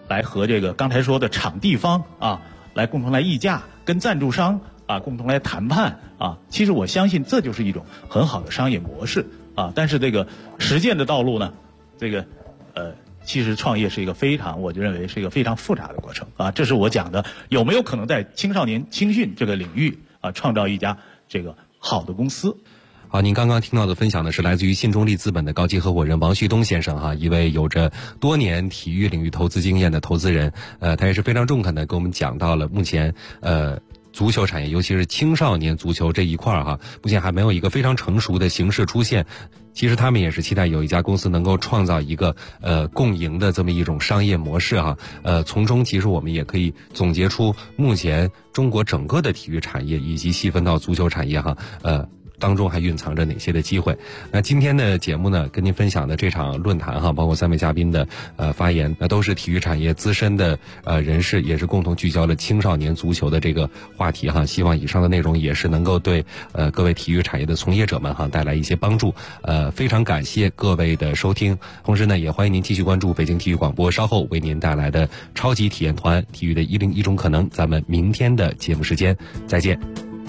来和这个刚才说的场地方啊，来共同来议价，跟赞助商啊共同来谈判啊。其实我相信这就是一种很好的商业模式啊。但是这个实践的道路呢，这个其实创业是一个我就认为是一个非常复杂的过程啊。这是我讲的，有没有可能在青少年青训这个领域啊，创造一家这个好的公司。 好，您刚刚听到的分享呢，是来自于信中利资本的高级合伙人王旭东先生哈，一位有着多年体育领域投资经验的投资人。他也是非常中肯的跟我们讲到了目前足球产业，尤其是青少年足球这一块哈，目前还没有一个非常成熟的形式出现。其实他们也是期待有一家公司能够创造一个共赢的这么一种商业模式哈。从中其实我们也可以总结出目前中国整个的体育产业以及细分到足球产业哈，当中还蕴藏着哪些的机会。那今天的节目呢，跟您分享的这场论坛哈，包括3位嘉宾的发言，那都是体育产业资深的人士，也是共同聚焦了青少年足球的这个话题哈。希望以上的内容也是能够对各位体育产业的从业者们哈带来一些帮助。非常感谢各位的收听，同时呢也欢迎您继续关注北京体育广播稍后为您带来的超级体验团体育的101种可能。咱们明天的节目时间再见。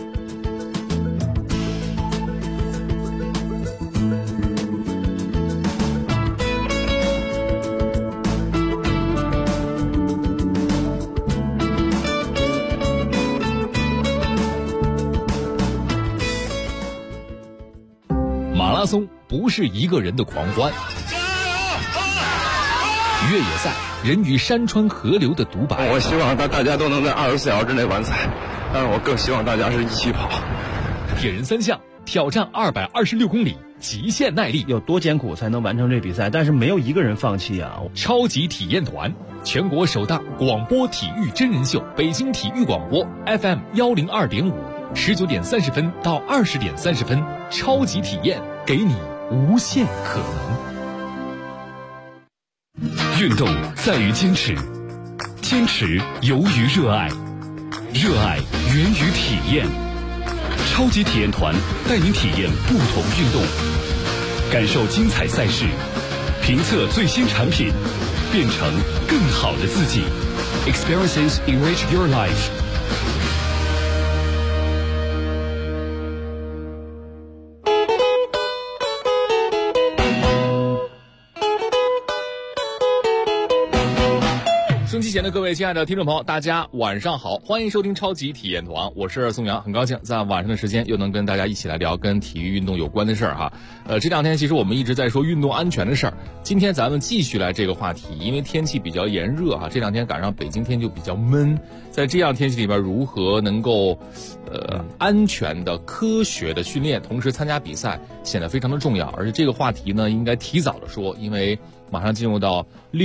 马拉松不是一个人的狂欢，越野赛人与山川河流的独白。 我希望大家都能在24小时之内完赛，但是我更希望大家是一起跑。 铁人3项挑战226公里，极限耐力， 有多艰苦才能完成这比赛？但是没有一个人放弃啊！ 超级体验团，全国首档广播体育真人秀，北京体育广播 FM 102.5，19点30分到20点30分，超级体验，给你无限可能。运动在于坚持，坚持由于热爱，热爱源于体验。超级体验团带您体验不同运动，感受精彩赛事，评测最新产品，变成更好的自己。Experiences enrich your life。收机前的各位亲爱的听众朋友，大家晚上好，欢迎收听超级体验团，我是宋阳，很高兴在晚上的时间又能跟大家一起来聊跟体育运动有关的事儿哈。这两天其实我们一直在说运动安全的事儿，今天咱们继续来这个话题，因为天气比较炎热哈，这两天赶上北京天就比较闷，在这样天气里边如何能够安全的科学的训练，同时参加比赛显得非常的重要，而且这个话题呢应该提早的说，因为马上进入到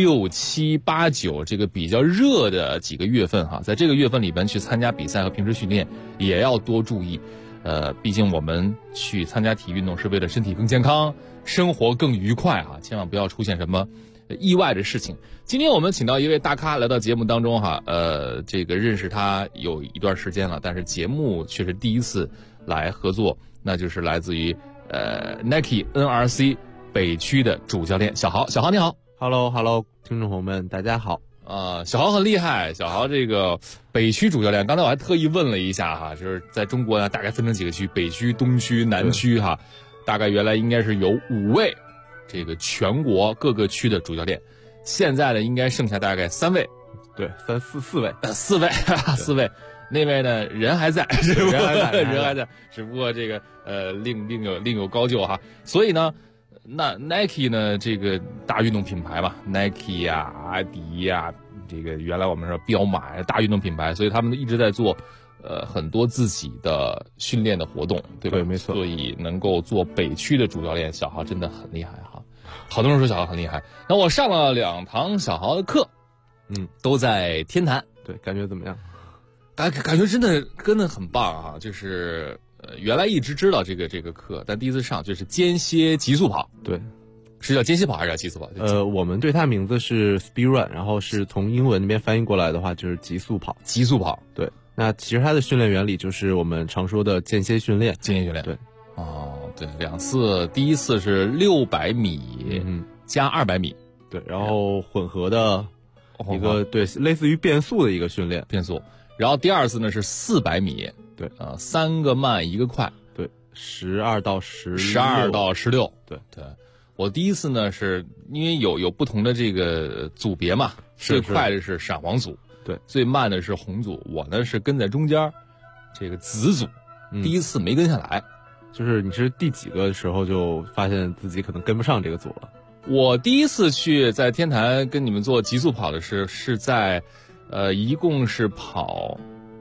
6、7、8、9这个比较热的几个月份哈，在这个月份里边去参加比赛和平时训练也要多注意。毕竟我们去参加体育运动是为了身体更健康，生活更愉快哈，千万不要出现什么意外的事情。今天我们请到一位大咖来到节目当中哈，这个认识他有一段时间了，但是节目却是第一次来合作，那就是来自于Nike NRC 北区的主教练小豪。小豪你好。 Hello， 听众朋友们大家好。 小豪很厉害，小豪这个北区主教练，刚才我还特意问了一下哈，就是在中国呢大概分成几个区，北区、东区、南区哈，大概原来应该是有5位这个全国各个区的主教练，现在呢应该剩下大概3位， 对，4位 ，4位，那位呢人还在，人还在，只不过这个另有高就哈，所以呢。那 Nike 呢？这个大运动品牌嘛 ，Nike 呀、阿迪呀，这个原来我们说彪马呀，大运动品牌，所以他们一直在做，很多自己的训练的活动，对吧？ 对，没错。 所以能够做北区的主教练，小豪真的很厉害哈。好多人说小豪很厉害，那我上了2堂小豪的课，都在天坛。 对，感觉怎么样？ 感觉真的很棒啊，就是。原来一直知道这个课，但第一次上就是间歇极速跑。 对， 是叫间歇跑还是叫极速跑？ 我们对它名字是 speed run， 然后是从英文那边翻译过来的话就是极速跑。 极速跑， 对。那其实它的训练原理就是我们常说的间歇训练。 间歇训练， 对。 对，2次，第一次是600米，加200米， 对，然后混合的一个对类似于变速的一个训练。 变速。然后第二次呢是400米， 对 3个慢1个快， 对，12到16， 12到16， 对。 我第一次呢是因为有不同的这个组别嘛，最快的是闪黄组， 对， 最慢的是红组，我呢是跟在中间，这个紫组，第一次没跟下来。 就是你是第几个时候就发现自己可能跟不上这个组了？ 我第一次去在天坛跟你们做极速跑的是在，一共是跑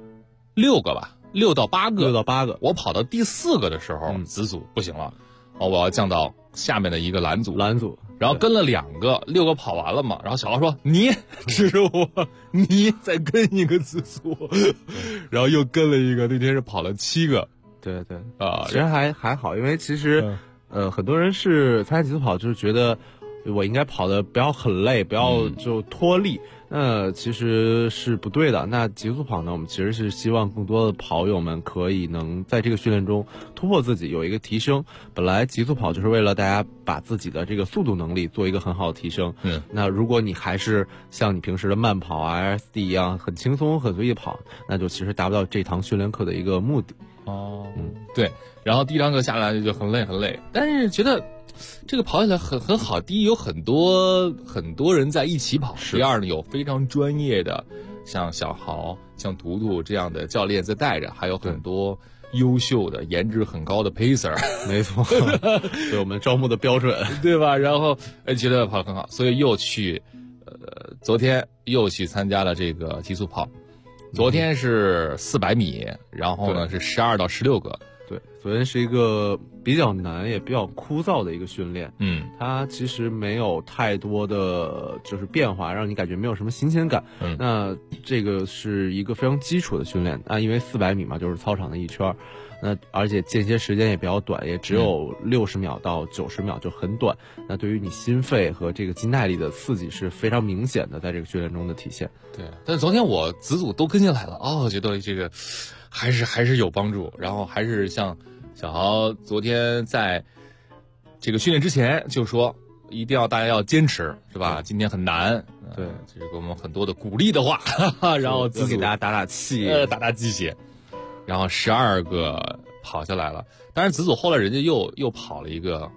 6个吧，6到8个，我跑到第4个的时候，紫组不行了，我要降到下面的一个蓝组，然后跟了2个，6个跑完了嘛，然后小豪说你指着我，你再跟一个紫组，然后又跟了一个，那天是跑了7个， 对其实还好，因为其实很多人是参加极速跑就是觉得我应该跑的不要很累，不要就脱力。那其实是不对的。那极速跑呢，我们其实是希望更多的跑友们可以能在这个训练中突破自己，有一个提升。本来极速跑就是为了大家把自己的这个速度能力做一个很好的提升。那如果你还是像你平时的慢跑 RSD 一样很轻松很随意跑，那就其实达不到这堂训练课的一个目的。 对。然后第一堂课下来就很累，但是觉得这个跑起来很好。第一，有很多人在一起跑；第二呢，有非常专业的，像小豪、像图图这样的教练在带着，还有很多优秀的、颜值很高的 pacer。 没错，对我们招募的标准， 对吧？然后觉得跑得很好，所以又去，昨天又去参加了这个极速跑。昨天是400米，然后呢是12到16个。 对，昨天是一个比较难也比较枯燥的一个训练。它其实没有太多的就是变化，让你感觉没有什么新鲜感。那这个是一个非常基础的训练啊，因为400米嘛，就是操场的一圈。那而且间歇时间也比较短，也只有60秒到90秒，就很短。那对于你心肺和这个肌耐力的刺激是非常明显的，在这个训练中的体现。 对，但昨天我紫组都跟进来了，我觉得这个还是有帮助。然后还是像小豪昨天在这个训练之前就说，一定要大家要坚持，是吧？今天很难， 对， 这是给我们很多的鼓励的话，然后紫组给大家打打气， 打鸡血。然后12个跑下来了，但是紫组后来人家又跑了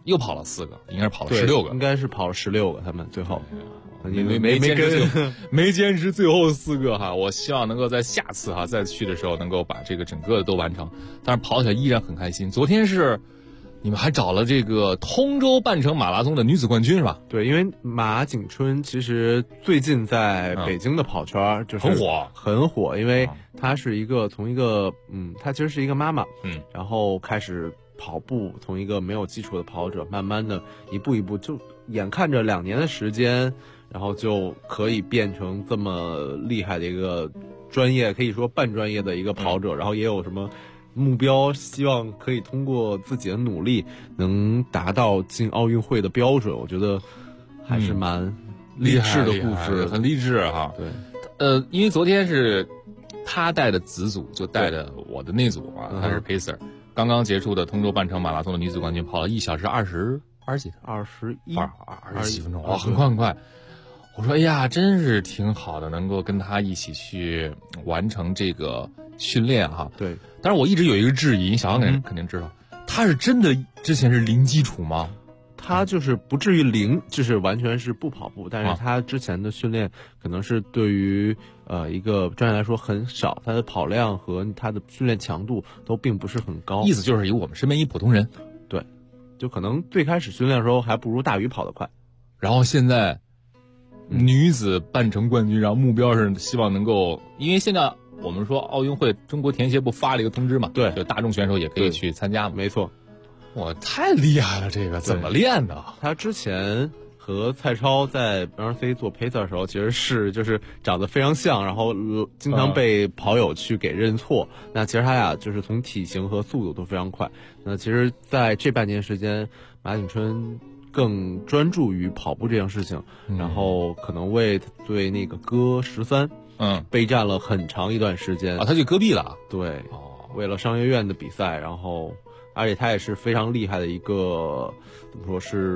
4个，应该是跑了16个， 应该是跑了16个，他们最后你没坚持最后4个哈。我希望能够在下次再去的时候能够把这个整个的都完成，但是跑起来依然很开心。昨天是你们还找了这个通州半程马拉松的女子冠军是吧？ 对，因为马景春其实最近在北京的跑圈就是很火，因为她是从一个她其实是一个妈妈，然后开始跑步，从一个没有基础的跑者，慢慢的一步一步，就眼看着2年的时间，然后就可以变成这么厉害的一个专业，可以说半专业的一个跑者，然后也有什么目标，希望可以通过自己的努力能达到进奥运会的标准。我觉得还是蛮励志的故事， 很励志哈。对，因为昨天是他带的紫组，就带的我的那组他是 pacer。刚刚结束的通州半程马拉松的女子冠军跑了1小时20几分钟，很快。我说哎呀，真是挺好的，能够跟他一起去完成这个训练哈。 对， 但是我一直有一个质疑，小杨肯定知道，他是真的之前是零基础吗？ 他就是不至于零，就是完全是不跑步，但是他之前的训练可能是对于一个专业来说很少，他的跑量和他的训练强度都并不是很高。 意思就是以我们身边一普通人， 对，就可能最开始训练的时候还不如大鱼跑得快， 然后现在女子半程冠军，然后目标是希望能够，因为现在我们说奥运会中国田协部发了一个通知嘛， 对， 就大众选手也可以去参加嘛， 没错。 哇，太厉害了！这个怎么练的？ 他之前和蔡超在 RC 做 pacer 的时候，其实就是长得非常像，然后经常被跑友去给认错。那其实他俩就是从体型和速度都非常快。那其实在这半年时间，马景春更专注于跑步这件事情，然后可能为对那个戈13备战了很长一段时间他就戈壁了。 对，为了商学院的比赛，然后而且他也是非常厉害的一个，怎么说是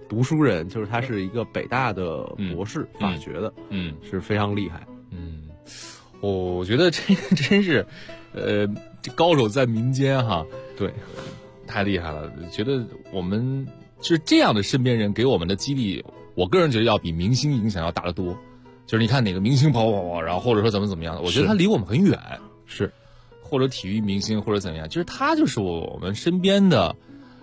读书人，就是他是一个北大的博士，法学的，是非常厉害。 我觉得这真是，这高手在民间哈。 对， 太厉害了。觉得我们就是这样的身边人给我们的激励，我个人觉得要比明星影响要大得多。就是你看哪个明星跑，然后或者说怎么样的，我觉得他离我们很远， 是， 或者体育明星或者怎么样，就是他就是我们身边的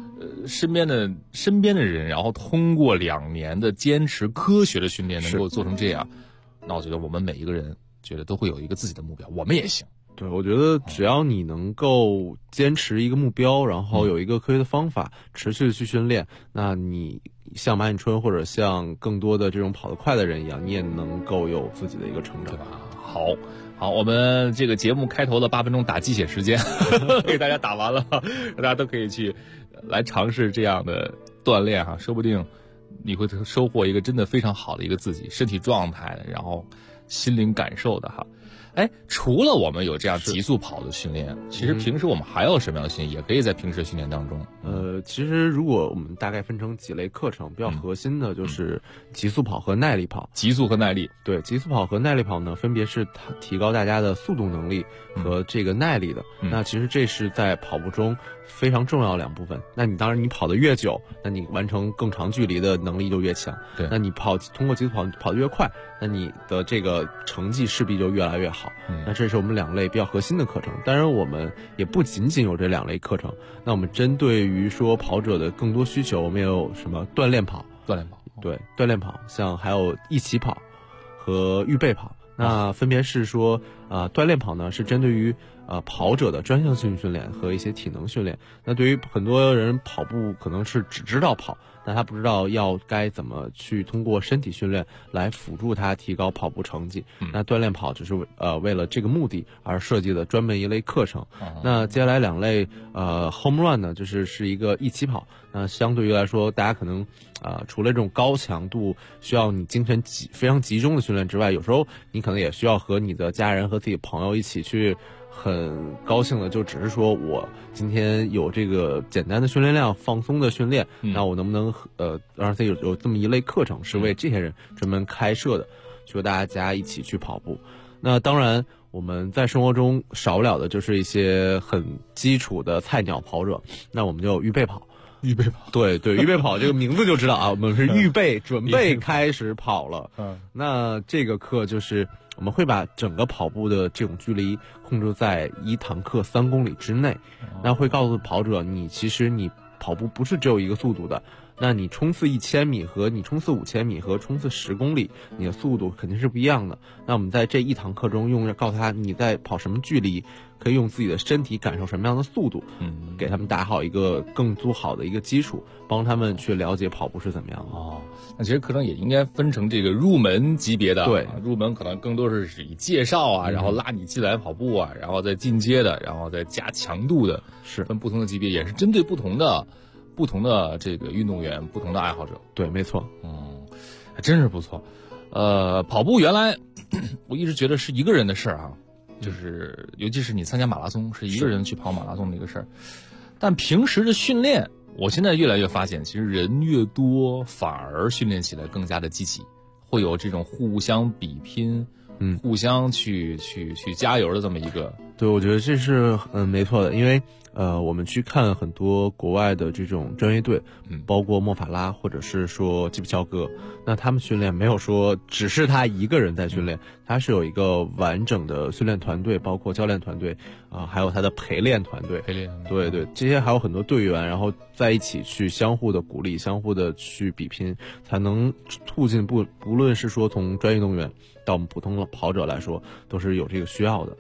人，然后通过2年的坚持科学的训练，能够做成这样，那我觉得我们每一个人觉得都会有一个自己的目标，我们也行。 对，我觉得只要你能够坚持一个目标，然后有一个科学的方法，持续的去训练，那你像马寅春或者像更多的这种跑得快的人一样，你也能够有自己的一个成长。 好，我们这个节目开头的8分钟打鸡血时间给大家打完了，大家都可以去来尝试这样的锻炼哈，说不定你会收获一个真的非常好的一个自己，身体状态的，然后心灵感受的哈。除了我们有这样极速跑的训练，其实平时我们还有什么样的训练，也可以在平时训练当中。 其实如果我们大概分成几类课程，比较核心的就是极速跑和耐力跑。 极速和耐力， 对，极速跑和耐力跑呢，分别是提高大家的速度能力和这个耐力的。那其实这是在跑步中非常重要的2部分。那你当然你跑得越久，那你完成更长距离的能力就越强。 对， 那你通过极速跑得越快，那你的这个成绩势必就越来越好。那这是我们2类比较核心的课程。当然我们也不仅仅有这2类课程，那我们针对于说跑者的更多需求，我们也有什么锻炼跑，对，锻炼跑，像还有一起跑和预备跑。那分别是说锻炼跑呢是针对于跑者的专项性训练和一些体能训练。那对于很多人跑步可能是只知道跑，但他不知道该怎么去通过身体训练来辅助他提高跑步成绩。那锻炼跑只是为了这个目的而设计的专门一类课程。那接下来2类home run 呢，是一个一起跑。那相对于来说，大家可能除了这种高强度需要你精神非常集中的训练之外，有时候你可能也需要和你的家人和自己朋友一起去很高兴的，就只是说我今天有这个简单的训练量，放松的训练，那我能不能让自己有这么一类课程是为这些人专门开设的，去和大家一起去跑步。那当然我们在生活中少不了的就是一些很基础的菜鸟跑者，那我们就有预备跑。对，预备跑这个名字就知道啊，我们是准备开始跑了。那这个课就是我们会把整个跑步的这种距离控制在1堂课3公里之内。那会告诉跑者，其实你跑步不是只有一个速度的，那你冲刺1000米和你冲刺5000米和冲刺10公里，你的速度肯定是不一样的。那我们在这1堂课中告诉他你在跑什么距离，可以用自己的身体感受什么样的速度，给他们打好一个更好的一个基础，帮他们去了解跑步是怎么样的。 那其实课程也应该分成这个入门级别的， 对， 入门可能更多是以介绍啊，然后拉你进来跑步啊，然后再进阶的，然后再加强度的， 是分不同的级别，也是针对不同的这个运动员、不同的爱好者。 对，没错。 还真是不错。跑步原来我一直觉得是一个人的事儿啊，就是尤其是你参加马拉松，是一个人去跑马拉松的一个事儿。但平时的训练，我现在越来越发现，其实人越多，反而训练起来更加的积极，会有这种互相比拼，互相去加油的这么一个。 对，我觉得这是没错的，因为我们去看很多国外的这种专业队，包括莫法拉或者是说基普乔格，那他们训练没有说只是他一个人在训练，他是有一个完整的训练团队，包括教练团队还有他的陪练团队。对，这些还有很多队员，然后在一起去相互的鼓励，相互的去比拼，才能促进不论是说从专业运动员到我们普通的跑者来说，都是有这个需要的。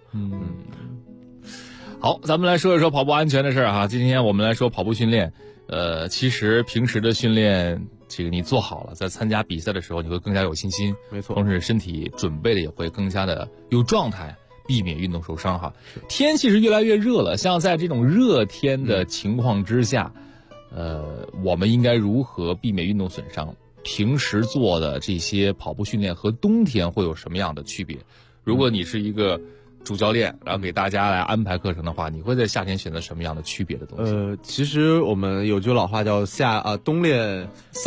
好，咱们来说一说跑步安全的事儿哈。今天我们来说跑步训练，其实平时的训练，这个你做好了，在参加比赛的时候，你会更加有信心， 没错。 同时身体准备的也会更加的有状态，避免运动受伤哈。天气是越来越热了，像在这种热天的情况之下，我们应该如何避免运动损伤？平时做的这些跑步训练和冬天会有什么样的区别？如果你是一个主教练，然后给大家来安排课程的话，你会在夏天选择什么样的区别的东西？ 其实我们有句老话叫冬练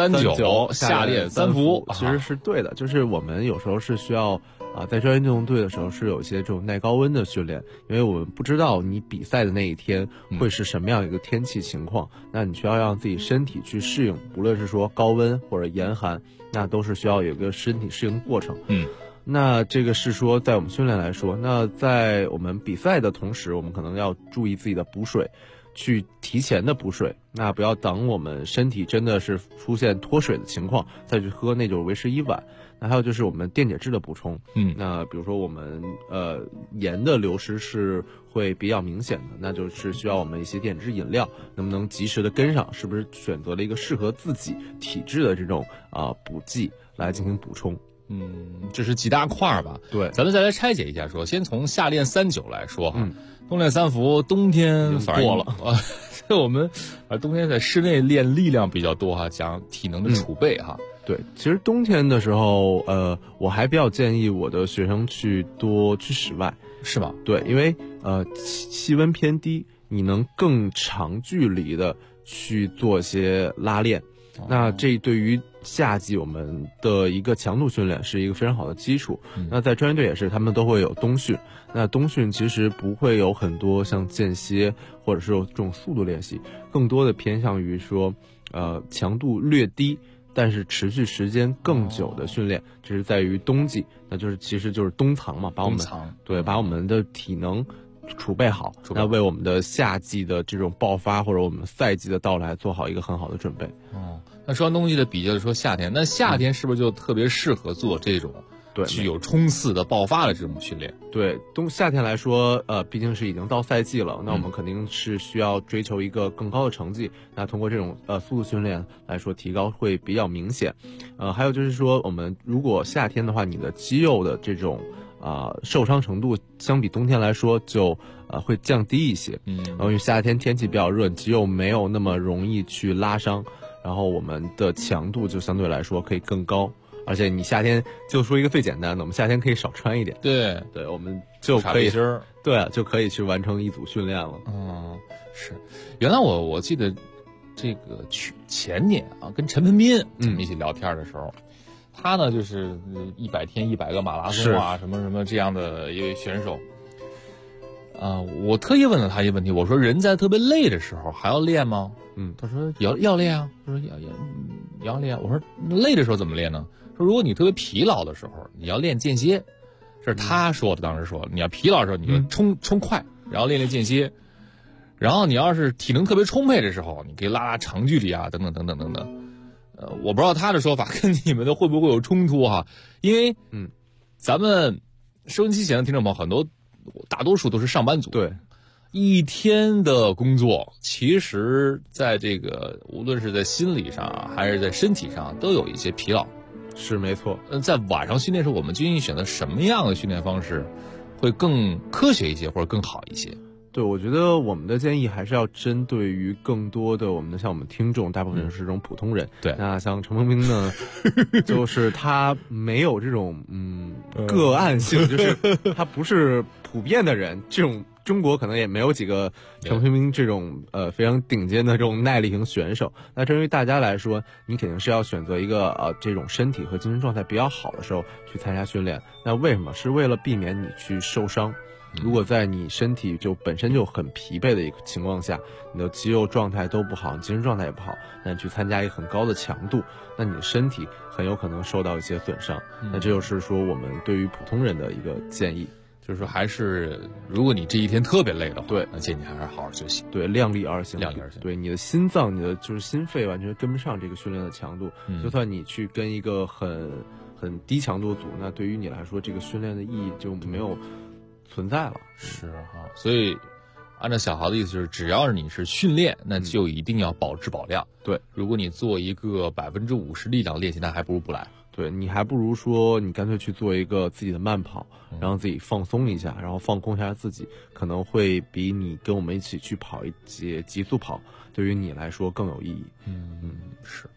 39，夏练3伏，其实是对的。就是我们有时候是需要在专业运动队的时候是有一些这种耐高温的训练，因为我们不知道你比赛的那一天会是什么样一个天气情况，那你需要让自己身体去适应，不论是说高温或者严寒，那都是需要有一个身体适应过程。那这个是说在我们训练来说，那在我们比赛的同时，我们可能要注意自己的补水，去提前的补水，那不要等我们身体真的是出现脱水的情况再去喝，那就是为时已晚。那还有就是我们电解质的补充，那比如说我们盐的流失是会比较明显的，那就是需要我们一些电解质饮料能不能及时的跟上，是不是选择了一个适合自己体质的这种补剂来进行补充。 这是几大块吧？ 对， 咱们再来拆解一下说，先从夏练39来说哈，冬练3伏，冬天反而过了我们冬天在室内练力量比较多哈，讲体能的储备哈。 对，其实冬天的时候，我还比较建议我的学生多去室外， 是吧？ 对，因为气温偏低，你能更长距离的去做些拉练，那这对于夏季我们的一个强度训练是一个非常好的基础。那在专业队也是，他们都会有冬训，那冬训其实不会有很多像间歇或者是有这种速度练习，更多的偏向于说强度略低但是持续时间更久的训练，这是在于冬季，那就是其实就是冬藏嘛，把我们的体能储备好，那为我们的夏季的这种爆发或者我们赛季的到来做好一个很好的准备。 那说完冬季的比较说夏天，那夏天是不是就特别适合做这种具有冲刺的爆发的这种训练？ 对，夏天来说，毕竟是已经到赛季了，那我们肯定是需要追求一个更高的成绩。那通过这种速度训练来说，提高会比较明显。还有就是说，我们如果夏天的话，你的肌肉的这种受伤程度相比冬天来说就会降低一些。因为夏天天气比较热，肌肉没有那么容易去拉伤，然后我们的强度就相对来说可以更高。而且你夏天就说一个最简单的，我们夏天可以少穿一点。 对， 我们就可以就可以去完成一组训练了。 是。原来我记得这个前年跟陈盆斌一起聊天的时候，他呢就是100天100个马拉松什么什么这样的一位选手。我特意问了他一个问题，我说人在特别累的时候还要练吗？他说要练啊。他说要练。我说累的时候怎么练呢？说如果你特别疲劳的时候，你要练间歇。这是他说的，当时说你要疲劳的时候，你就冲快，然后练间歇。然后你要是体能特别充沛的时候，你可以拉长距离啊，等等等等等等。我不知道他的说法跟你们的会不会有冲突哈？因为咱们收音机前的听众朋友很多，大多数都是上班族。 对。 一天的工作，其实在这个无论是在心理上还是在身体上都有一些疲劳。 是没错。 在晚上训练时候，我们究竟选择什么样的训练方式会更科学一些或者更好一些？ 对，我觉得我们的建议还是要针对于更多的我们的像我们听众，大部分人是这种普通人。 对， 那像陈鹏斌呢，就是他没有这种个案性，就是他不是普遍的人，这种中国可能也没有几个陈鹏斌这种非常顶尖的这种耐力型选手。那针对大家来说，你肯定是要选择一个这种身体和精神状态比较好的时候去参加训练。那为什么？是为了避免你去受伤。如果在你身体就本身就很疲惫的一个情况下，你的肌肉状态都不好，精神状态也不好，那你去参加一个很高的强度，那你的身体很有可能受到一些损伤。那这就是说我们对于普通人的一个建议， 就是说还是如果你这一天特别累的话， 对， 那建议还是好好休息。 对，量力而行。对，你的心脏，你的就是心肺完全跟不上这个训练的强度。就算你去跟一个很低强度组，那对于你来说，这个训练的意义就没有存在了。 是哈，所以按照小豪的意思就是，只要是你是训练，那就一定要保质保量。 对， 如果你做一个50%力量练习，那还不如不来。 对，你还不如说你干脆去做一个自己的慢跑，让自己放松一下，然后放空一下自己，可能会比你跟我们一起去跑一节极速跑，对于你来说更有意义。 是。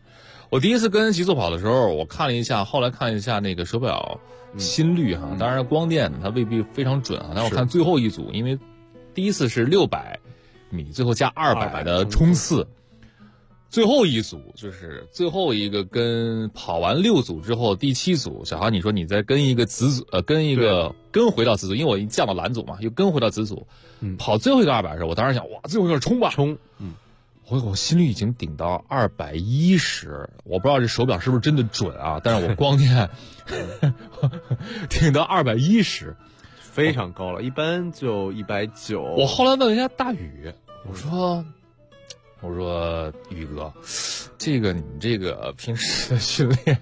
我第一次跟极速跑的时候，我看了一下，后来看了一下那个手表心率哈，当然光电它未必非常准啊。但我看最后一组，因为第一次是600米，最后加200的冲刺，最后一组就是最后一个跟跑完6组之后第7组，小航你说你再跟一个子组跟回到子组，因为我已经降到蓝组嘛，又跟回到子组，跑最后一个200的时候，我当时想哇，最后一个冲吧，我心率已经顶到210，我不知道这手表是不是真的准啊，但是我光电顶到210， 非常高了，一般就190。 我后来问了一下大宇，我说宇哥，这个你这个平时的训练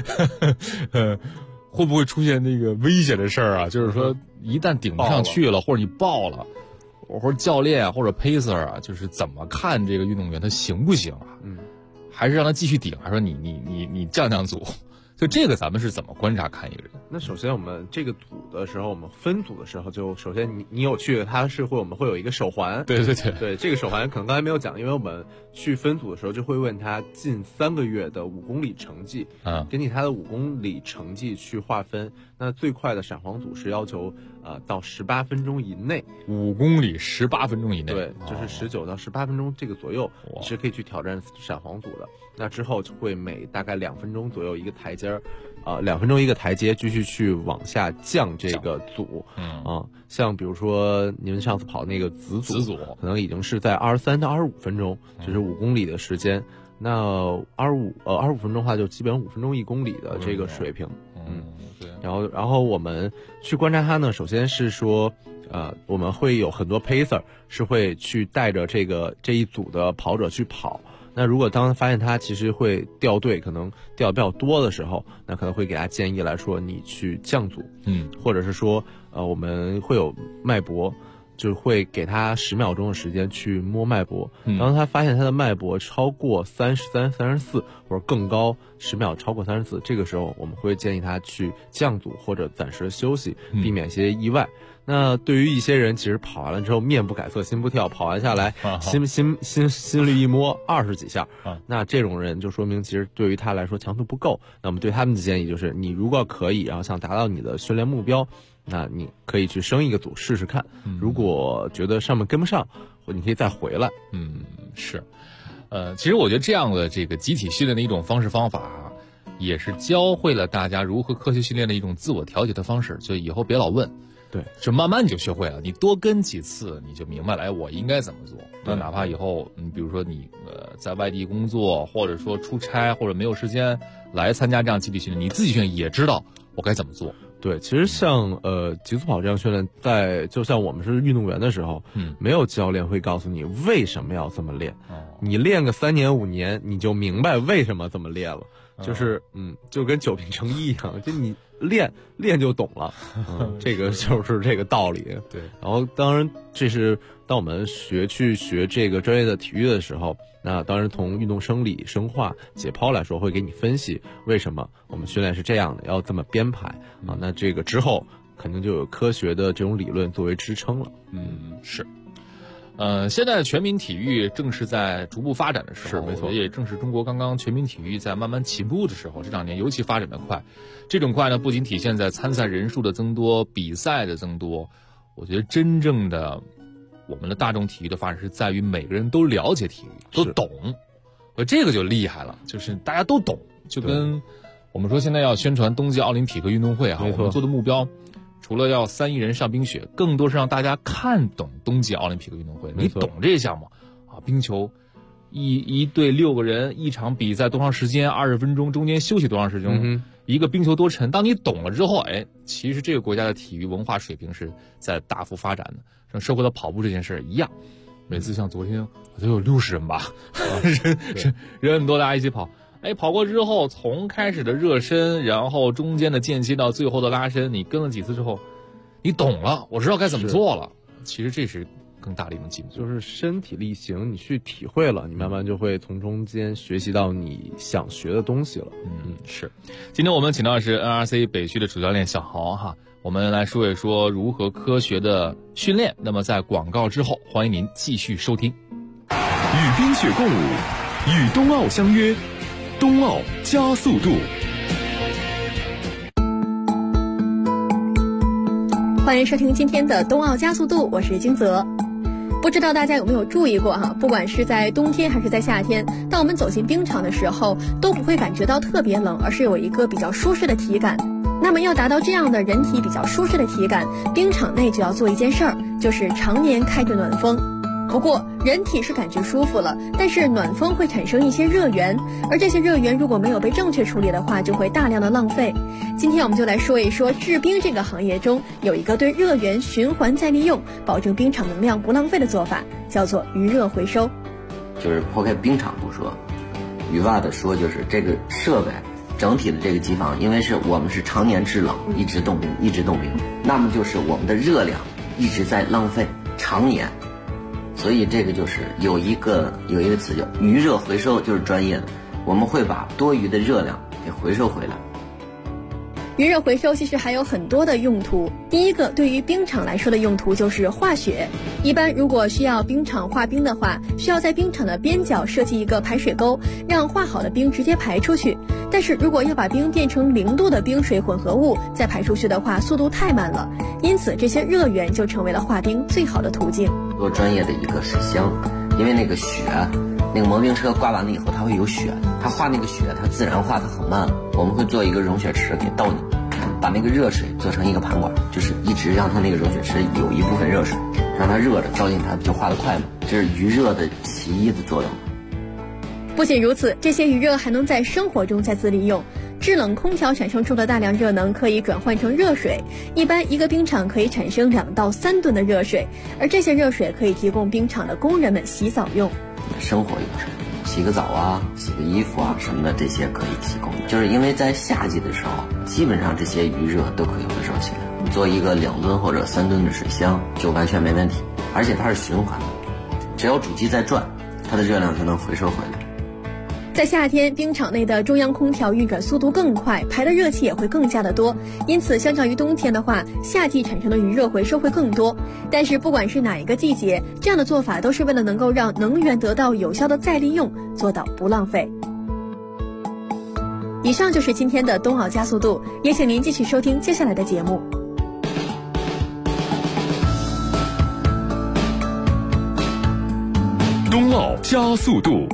会不会出现那个危险的事儿啊？就是说一旦顶不上去了，或者你爆了，或者教练或者 pacer 啊，就是怎么看这个运动员他行不行啊？还是让他继续顶，还是说你降组？就这个咱们是怎么观察看一个人？ 那首先我们这个组的时候，我们分组的时候，就首先你有去，我们会有一个手环。 对， 这个手环可能刚才没有讲，因为我们去分组的时候就会问他近3个月的5公里成绩，根据他的5公里成绩去划分。那最快的闪黄组是要求到18分钟以内 ，5公里18分钟以内， 对，就是19到18分钟这个左右是可以去挑战闪黄组的。那之后就会每大概2分钟左右一个台阶，2分钟一个台阶，继续去往下降这个组。像比如说你们上次跑那个子组，可能已经是在23到25分钟，就是5公里的时间。那25分钟的话，就基本5分钟1公里的这个水平。 对。 然后我们去观察它呢，首先是说，我们会有很多 pacer 是会去带着这一组的跑者去跑。那如果当发现他其实会掉队，可能掉比较多的时候，那可能会给他建议来说你去降组，或者是说我们会有脉搏，就会给他10秒钟的时间去摸脉搏。当他发现他的脉搏超过33、34或者更高，10秒超过34，这个时候我们会建议他去降组或者暂时休息，避免一些意外。那对于一些人，其实跑完了之后面不改色心不跳，跑完下来心率一摸20几下，那这种人就说明其实对于他来说强度不够。那么对他们的建议就是，你如果可以，然后想达到你的训练目标，那你可以去升一个组试试看。如果觉得上面跟不上，你可以再回来。 是，其实我觉得这样的这个集体训练的一种方式方法也是教会了大家如何科学训练的一种自我调节的方式。就以后别老问。 对， 就慢慢你就学会了，你多跟几次你就明白了，我应该怎么做。那哪怕以后比如说你在外地工作，或者说出差，或者没有时间来参加这样集体训练，你自己训练也知道我该怎么做。 对，其实像极速跑这样训练，就像我们是运动员的时候，没有教练会告诉你为什么要这么练，你练个3年5年，你就明白为什么这么练了。就是就跟酒瓶成衣一样，就你练就懂了，这个就是这个道理。 对， 然后当然这是当我们去学这个专业的体育的时候，那当然从运动生理、生化、解剖来说，会给你分析为什么我们训练是这样的，要这么编排啊。那这个之后肯定就有科学的这种理论作为支撑了。 是。现在全民体育正是在逐步发展的时候， 是没错， 也正是中国刚刚全民体育在慢慢起步的时候。这2年尤其发展的快，这种快呢，不仅体现在参赛人数的增多、比赛的增多，我觉得真正的我们的大众体育的发展是在于每个人都了解体育，都懂，这个就厉害了，就是大家都懂。就跟我们说现在要宣传冬季奥林匹克运动会我们做的目标。除了要3亿人上冰雪，更多是让大家看懂冬季奥林匹克运动会。你懂这项目冰球一队6个人，一场比赛多长时间，20分钟，中间休息多长时间，一个冰球多沉。当你懂了之后，其实这个国家的体育文化水平是在大幅发展的。像社会的跑步这件事一样，每次像昨天我都有60人吧，人很多，大家一起跑。跑过之后，从开始的热身，然后中间的间歇到最后的拉伸，你跟了几次之后，你懂了，我知道该怎么做了。其实这是更大的一种进步， 就是身体力行，你去体会了，你慢慢就会从中间学习到你想学的东西了。 是。今天我们请到的是 NRC 北区的主教练小豪我们来说一说如何科学的训练。那么在广告之后，欢迎您继续收听。 与冰雪共舞，与冬奥相约。 冬奥加速度。 欢迎收听今天的冬奥加速度，我是金泽。不知道大家有没有注意过不管是在冬天还是在夏天，当我们走进冰场的时候，都不会感觉到特别冷，而是有一个比较舒适的体感。那么要达到这样的人体比较舒适的体感，冰场内就要做一件事儿，就是常年开着暖风。不过人体是感觉舒服了，但是暖风会产生一些热源，而这些热源如果没有被正确处理的话，就会大量的浪费。今天我们就来说一说制冰这个行业中有一个对热源循环再利用，保证冰场能量不浪费的做法，叫做余热回收。 就是抛开冰场不说，语外的说，就是这个设备整体的这个机房，因为我们是常年制冷，一直冻冰，那么就是我们的热量一直在浪费，常年。所以这个就是有一个词叫余热回收，就是专业的，我们会把多余的热量给回收回来。 余热回收其实还有很多的用途。第一个，对于冰场来说的用途就是化雪。一般如果需要冰场化冰的话，需要在冰场的边角设计一个排水沟，让化好的冰直接排出去。但是如果要把冰变成0度的冰水混合物再排出去的话，速度太慢了，因此这些热源就成为了化冰最好的途径。 做专业的一个水箱，因为那个雪，那个磨冰车刮完了以后它会有雪，它化那个雪它自然化它很慢，我们会做一个融雪池给倒进，把那个热水做成一个盘管，就是一直让它那个融雪池有一部分热水，让它热着倒进它就化得快嘛，这是余热的其一的作用。 不仅如此，这些余热还能在生活中再次利用。制冷空调产生出的大量热能可以转换成热水，一般一个冰场可以产生2到3吨的热水，而这些热水可以提供冰场的工人们洗澡用。 生活用水，洗个澡啊，洗个衣服啊什么的，这些可以提供。就是因为在夏季的时候，基本上这些余热都可以回收起来，做一个2吨或者3吨的水箱就完全没问题，而且它是循环的，只要主机在转，它的热量就能回收回来。 在夏天，冰场内的中央空调运转速度更快，排的热气也会更加的多，因此相较于冬天的话，夏季产生的余热回收会更多。但是不管是哪一个季节，这样的做法都是为了能够让能源得到有效的再利用，做到不浪费。以上就是今天的冬奥加速度，也请您继续收听接下来的节目。 冬奥加速度。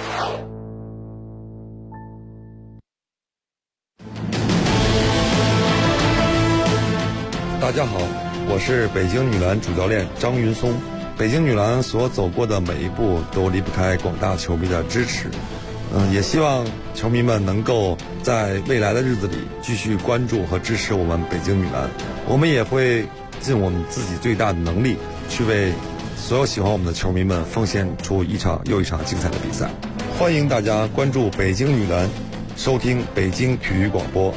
大家好，我是北京女篮主教练张云松。北京女篮所走过的每一步都离不开广大球迷的支持。也希望球迷们能够在未来的日子里继续关注和支持我们北京女篮。我们也会尽我们自己最大的能力，去为所有喜欢我们的球迷们奉献出一场又一场精彩的比赛。欢迎大家关注北京女篮，收听北京体育广播。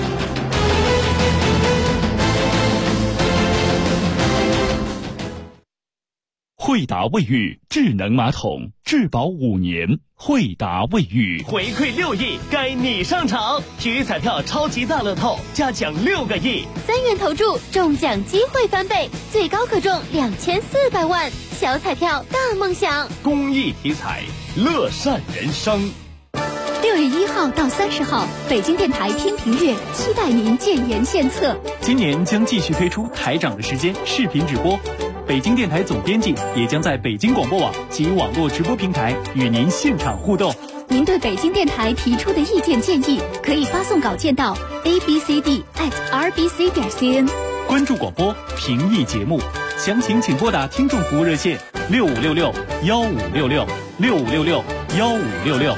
惠达卫浴智能马桶，质保5年。惠达卫浴回馈6亿，该你上场！体育彩票超级大乐透加奖6个亿 ，3元投注中奖机会翻倍，最高可中2400万。小彩票大梦想， 公益体彩，乐善人生。 6月1号到30号，北京电台天平月期待您建言献策。 今年将继续推出台长的时间视频直播。北京电台总编辑也将在北京广播网及网络直播平台与您现场互动。 您对北京电台提出的意见建议，可以发送稿件到 abcd@rbc.cn。 关注广播，评议节目，详情请拨打听众服务热线6566-1566，6566-1566。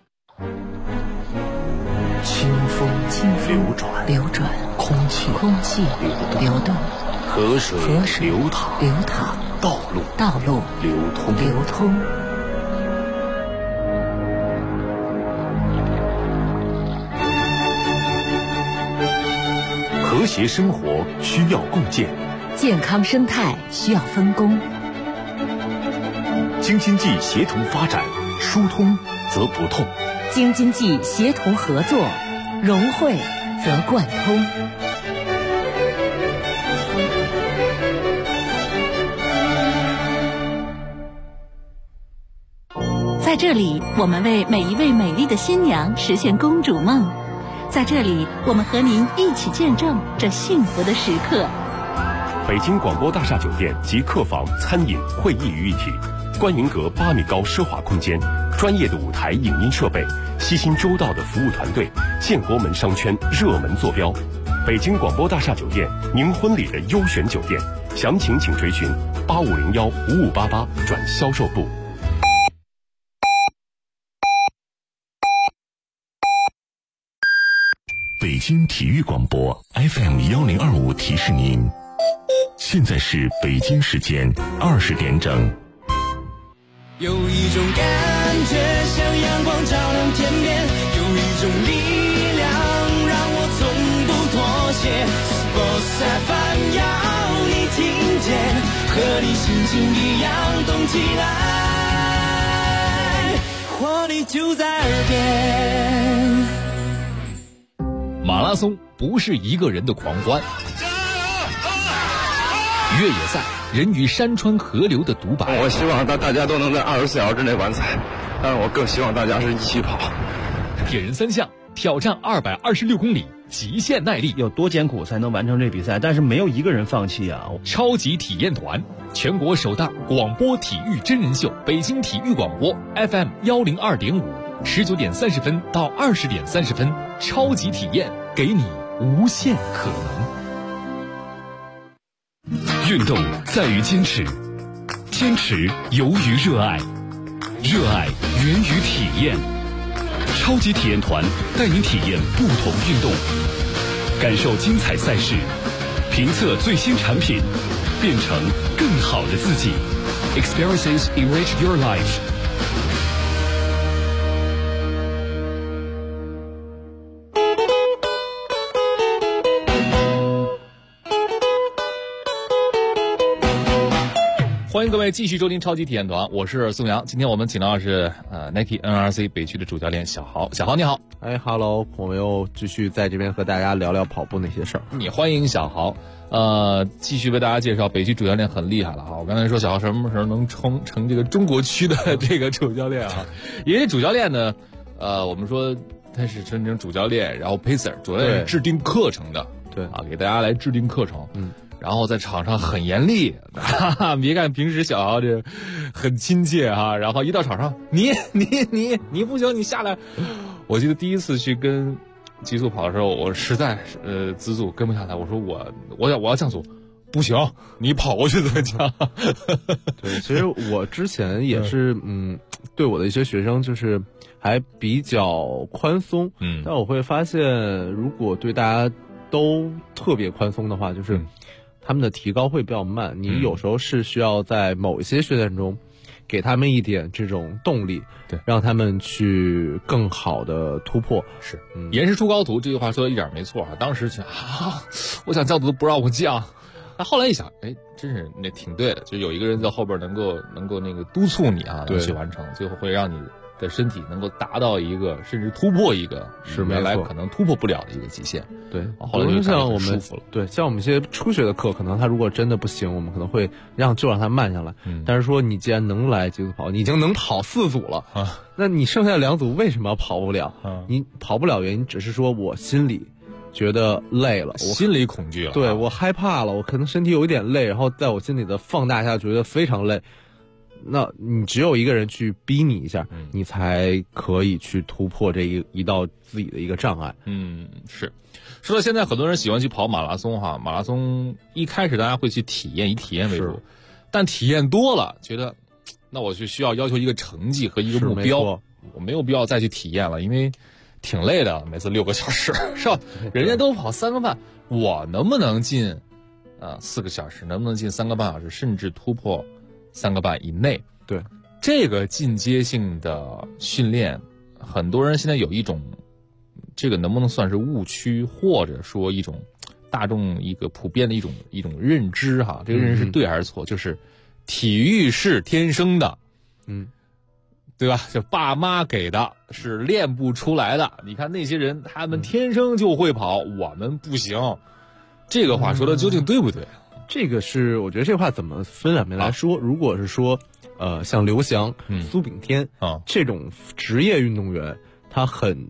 清风流转，空气流动。河水流淌，道路流通。 和谐生活需要共建， 健康生态需要分工。 京津冀协同发展，疏通则不痛； 京津冀协同合作，融汇则贯通。 在这里，我们为每一位美丽的新娘实现公主梦。在这里，我们和您一起见证这幸福的时刻。 北京广播大厦酒店集客房、餐饮、会议于一体，观云阁8米高奢华空间，专业的舞台影音设备，悉心周到的服务团队，建国门商圈热门坐标。北京广播大厦酒店，您婚礼的优选酒店，详情请垂询8501-5588转销售部。 北京体育广播 FM1025提示您，现在是北京时间20点整。 有一种感觉像阳光照亮天边，有一种力量让我从不妥协。Sports FM 要你听见，和你心情一样动起来，活力就在耳边。 马拉松不是一个人的狂欢，越野赛人与山川河流的独白。 我希望大家都能在24小时之内完赛，但我更希望大家是一起跑。 铁人3项挑战226公里，极限耐力， 有多艰苦才能完成这比赛？但是没有一个人放弃啊！ 超级体验团，全国首档广播体育真人秀，北京体育广播 FM102.5，19点30分到20点30分，超级体验，给你无限可能。 运动在于坚持，坚持由于热爱，热爱源于体验。超级体验团带您体验不同运动，感受精彩赛事，评测最新产品，变成更好的自己。Experiences enrich your life。 欢迎各位继续收听超级体验团，我是宋阳。今天我们请到的是Nike NRC 北区的主教练小豪。小豪你好。 Hello， 我们又继续在这边和大家聊聊跑步那些事儿。 你欢迎小豪。继续为大家介绍北区主教练很厉害了哈。我刚才说小豪什么时候能成这个中国区的这个主教练啊？因为主教练呢，我们说他是真正主教练，然后 pacer 主教练是制定课程的， 对啊，给大家来制定课程，然后在场上很严厉，别看平时小豪这很亲切哈，然后一到场上，你不行，你下来。我记得第一次去跟极速跑的时候，我实在自速跟不下来，我说我要降速，不行，你跑过去再降。 对，其实我之前也是对我的一些学生就是还比较宽松，但我会发现如果对大家都特别宽松的话，就是他们的提高会比较慢，你有时候是需要在某一些训练中给他们一点这种动力， 对， 让他们去更好的突破。 是，严师出高徒这句话说的一点没错啊。当时我想降速不让我降，后来一想，真是那挺对的，就有一个人在后边能够那个督促你啊，去完成，最后会让你的身体能够达到一个甚至突破一个是原来可能突破不了的一个极限。 对， 后来就像我们舒服了。 对，像我们一些初学的课，可能他如果真的不行，我们可能会让他慢下来。但是说你既然能来极速跑，你已经能跑4组了那你剩下2组为什么要跑不了？你跑不了原因只是说我心里觉得累了，我心理恐惧了， 对，我害怕了，我可能身体有一点累，然后在我心里的放大下觉得非常累。那你只有一个人去逼你一下，你才可以去突破这一道自己的一个障碍。 是。说到现在，很多人喜欢去跑马拉松哈，马拉松一开始大家会去体验，以体验为主，但体验多了，觉得那我就需要求一个成绩和一个目标，我没有必要再去体验了，因为挺累的，每次6个小时是吧？人家都跑3个半，我能不能进4个小时？能不能进3个半小时？甚至突破3个半以内？ 对， 这个进阶性的训练，很多人现在有一种，这个能不能算是误区，或者说一种大众一个普遍的一种认知哈？这个认知是对还是错？就是体育是天生的，对吧？就爸妈给的，是练不出来的。你看那些人，他们天生就会跑，我们不行。这个话说的究竟对不对？ 这个是我觉得这话怎么分两面来说。如果是说像刘翔、苏炳添这种职业运动员，他很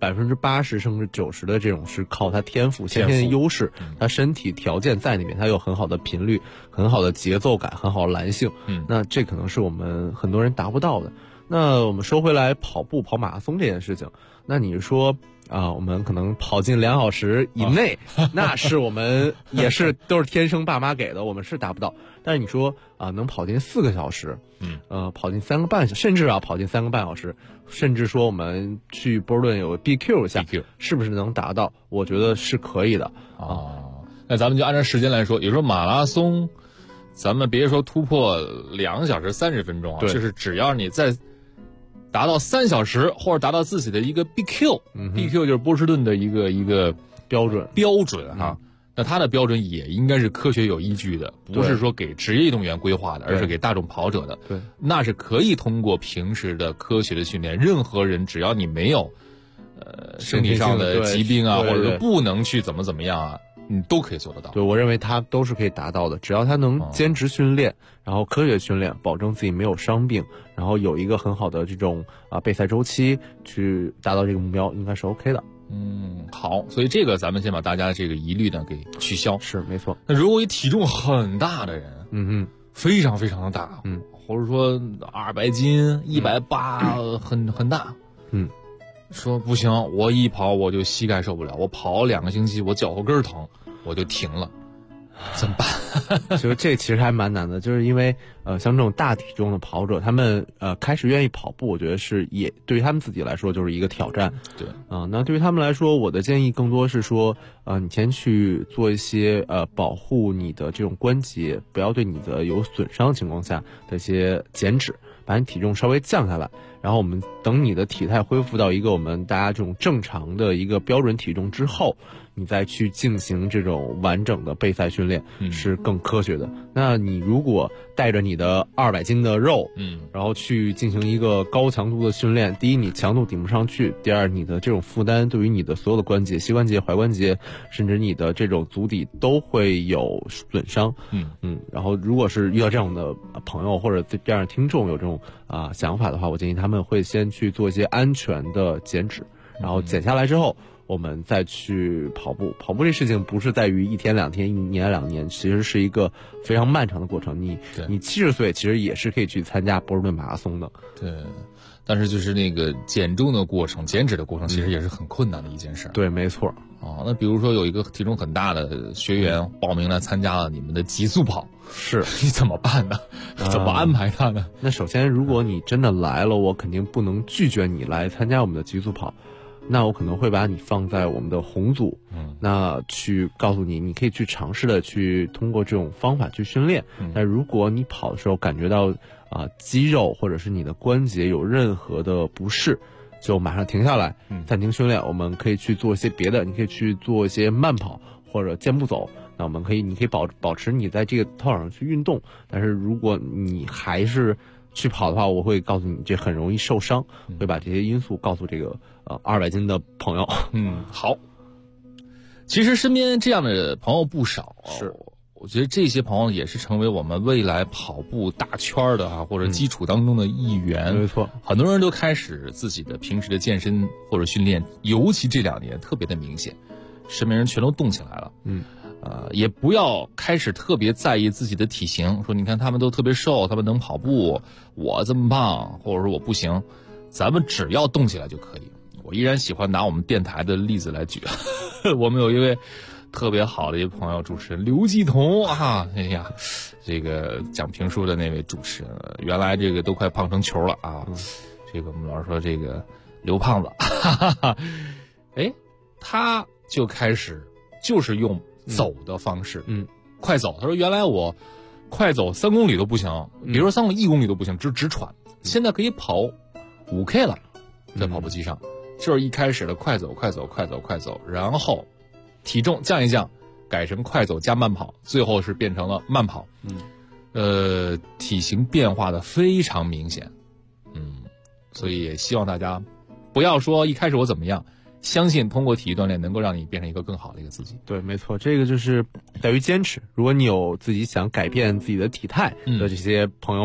80%甚至90%的这种是靠他天赋先天的优势，他身体条件在那边，他有很好的频率、很好的节奏感、很好的弹性。那这可能是我们很多人达不到的。那我们说回来，跑马拉松这件事情，那你说我们可能跑进2小时以内，那是我们也是都是天生爸妈给的，我们是达不到。但是你说能跑进4个小时，跑进3个半小时，甚至跑进3个半小时，甚至说我们去波士顿有个 BQ 一下，是不是能达到？我觉得是可以的那咱们就按照时间来说，有时候马拉松，咱们别说突破2小时30分钟就是只要你在达到3小时，或者达到自己的一个 BQ，BQ 就是波士顿的一个标准那它的标准也应该是科学有依据的，不是说给职业运动员规划的，而是给大众跑者的。 对， 那是可以通过平时的科学的训练，任何人只要你没有身体上的疾病或者说不能去怎么样你都可以做得到。 对，我认为他都是可以达到的，只要他能坚持训练，然后科学训练，保证自己没有伤病，然后有一个很好的这种备赛周期，去达到这个目标，应该是 OK 的。 好，所以这个咱们先把大家的这个疑虑呢给取消。 是，没错。 那如果一体重很大的人，非常非常的大，或者说200斤、180，很大，说不行，我一跑我就膝盖受不了，我跑2个星期，我脚后跟疼，我就停了，怎么办？ 这其实还蛮难的，就是因为像这种大体重的跑者，他们开始愿意跑步，我觉得是也对于他们自己来说就是一个挑战。 对那对于他们来说，我的建议更多是说，你先去做一些保护你的这种关节，不要对你的有损伤情况下的一些减脂，把你体重稍微降下来，然后我们等你的体态恢复到一个我们大家这种正常的一个标准体重之后，你再去进行这种完整的备赛训练，是更科学的。那你如果带着你的200斤的肉，然后去进行一个高强度的训练，第一你强度顶不上去，第二你的这种负担对于你的所有的关节、膝关节、踝关节，甚至你的这种足底都会有损伤。然后如果是遇到这样的朋友或者这样的听众有这种想法的话，我建议他们会先去做一些安全的减脂，然后减下来之后，我们再去跑步。跑步这事情不是在于1天2天、1年2年，其实是一个非常漫长的过程。你70岁其实也是可以去参加波士顿马拉松的。 对，但是就是那个减重的过程、减脂的过程，其实也是很困难的一件事。 对，没错。 那比如说有一个体重很大的学员报名来参加了你们的极速跑， 是你怎么办呢？怎么安排他呢？ 那首先，如果你真的来了，我肯定不能拒绝你来参加我们的极速跑。那我可能会把你放在我们的红组，那去告诉你，你可以去尝试的去通过这种方法去训练。但如果你跑的时候感觉到肌肉或者是你的关节有任何的不适，就马上停下来，暂停训练。我们可以去做一些别的，你可以去做一些慢跑或者健步走。那你可以保持你在这个操场上去运动。但是如果你还是去跑的话，我会告诉你这很容易受伤，会把这些因素告诉这个200斤的朋友。 好。其实身边这样的朋友不少， 是。 我觉得这些朋友也是成为我们未来跑步大圈的或者基础当中的一员。 没错， 很多人都开始自己的平时的健身或者训练，尤其这2年特别的明显，身边人全都动起来了。也不要开始特别在意自己的体型，说你看他们都特别瘦，他们能跑步，我这么胖，或者说我不行，咱们只要动起来就可以。我依然喜欢拿我们电台的例子来举，我们有一位特别好的一个朋友，主持人刘继彤哎呀，这个讲评书的那位主持人，原来这个都快胖成球了这个我们老是说这个刘胖子，他就开始就是用走的方式，快走。他说原来我快走3公里都不行，比如说1公里都不行，直喘。现在可以跑5K 了，在跑步机上，就是一开始的快走，然后体重降一降，改成快走加慢跑，最后是变成了慢跑。体型变化的非常明显。所以也希望大家不要说一开始我怎么样。相信通过体育锻炼能够让你变成一个更好的一个自己。 对，没错，这个就是在于坚持。如果你有自己想改变自己的体态的这些朋友们，